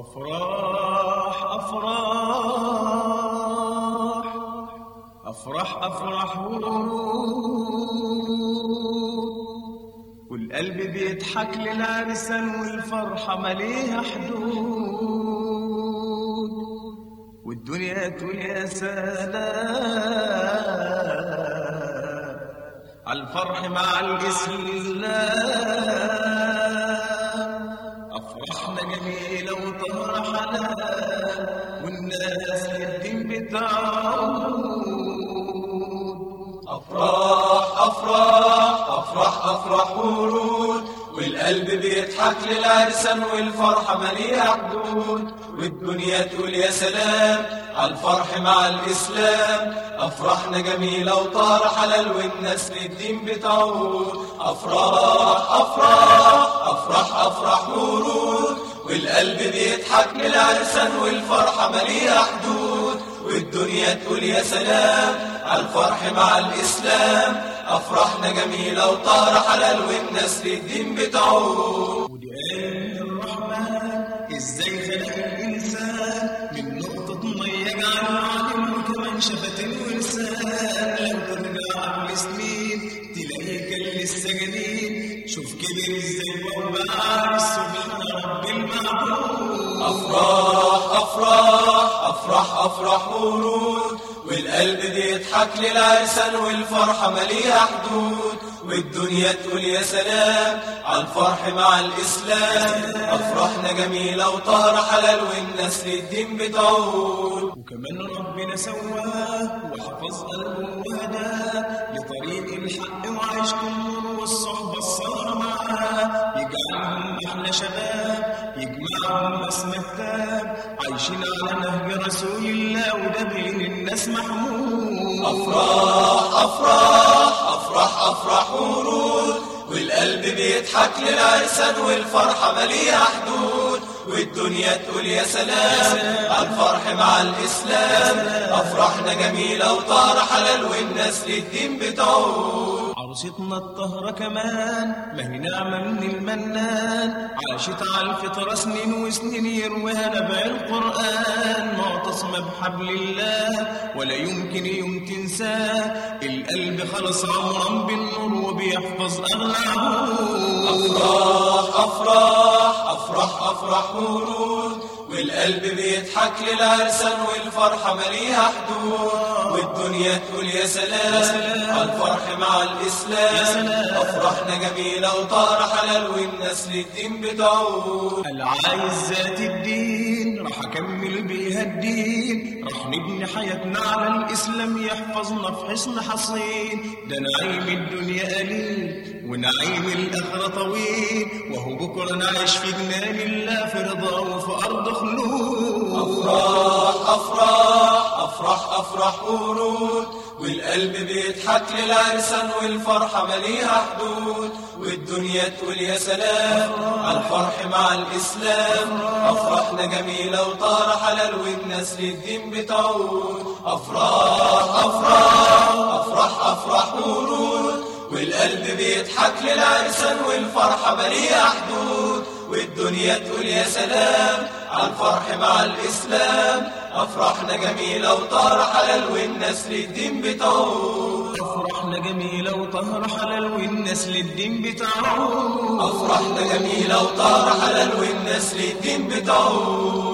أفراح أفراح أفرح أفرح والقلب بيضحك للعرسان والفرحة مليها حدود والدنيا تقول يا سلام عالفرح مع الإسلام. أفرحنا جميلة وطهر حلال والناس للدين بتعود. أفراح أفراح أفرح أفرح ورود والقلب بيضحك للعرسان والفرحة مليها حدود والدنيا تقول يا سلام عالفرح مع الإسلام. أفراحنا جميلة وطهر حلال والناس للدين بتعود. أفراح أفراح أفرح أفرح ورود والقلب بيضحك للعرسان والفرحة مليها حدود والدنيا تقول يا سلام عالفرح مع الإسلام. أفراحنا جميلة وطهر حلال والناس للدين بتعود. ودي آية الرحمن إزاي خلق الإنسان من نقطة مية جعله عالم وكمان شفتين ولسان. لو ترجع لسنين تلاقي كان لسه جنين شوف كبر إزاي وبقى عارس سبحان رب المعبود. أفراح أفراح أفرح أفرح ورود والقلب بيضحك للعرسان والفرحة مليها حدود والدنيا تقول يا سلام عالفرح مع الإسلام. أفراحنا جميلة وطهر حلال والناس للدين بتعود. وكمان ربنا سواه وحفظ قلبه وهداه لطريق الحق وعيش النور والصحبة الصالحة معاه يجعلهم أحلى شباب يجمعهم اسم التاب عايشين على نهج رسول الله وده بين الناس محمود. أفراح أفراح أفرح أفرح ورود والقلب بيضحك للعرسان والفرحة مليها حدود والدنيا تقول يا سلام عالفرح مع الإسلام. أفراحنا جميلة وطهر حلال والناس للدين بتعود. عروستنا الطهرة كمان ما هي نعمة من المنان عاشت على الفطرة سنين وسنين يرويها نبع القرآن معتصمة بحبل الله ولا يمكن يوم تنساه. القلب خلص عمرا بالنور وبيحفظ أغلى عهود. أفراح أفراح أفرح أفرح ورود والقلب بيضحك للعرسان والفرحة مليها حدود والدنيا تقول يا سلام عالفرح مع الإسلام. أفراحنا جميلة وطهر حلال والناس للدين بتعود. العايز ذات الدين راح أكمل بيها الدين راح نبني حياتنا على الإسلام يحفظنا في حصن حصين. ده نعيم الدنيا قليل ونعيم الآخرة طويل وهو بكرة نعيش في جنان الله في رضا وفي أرض خلود. أفراح أفراح أفرح أفرح ورود والقلب بيضحك للعرسان والفرحة مليها حدود والدنيا تقول يا سلام عالفرح مع الإسلام. أفراحنا جميلة وطهر حلال والناس للدين بتعود. أفراح أفراح أفرح أفرح ورود والقلب بيضحك للعرسان والفرحة مليها حدود والدنيا تقول يا سلام عالفرح مع الإسلام. أفراحنا جميلة وطهر حلال والناس للدين بتعود. أفراحنا جميلة وطهر حلال والناس للدين بتعود. أفراحنا جميلة وطهر حلال والناس للدين بتعود.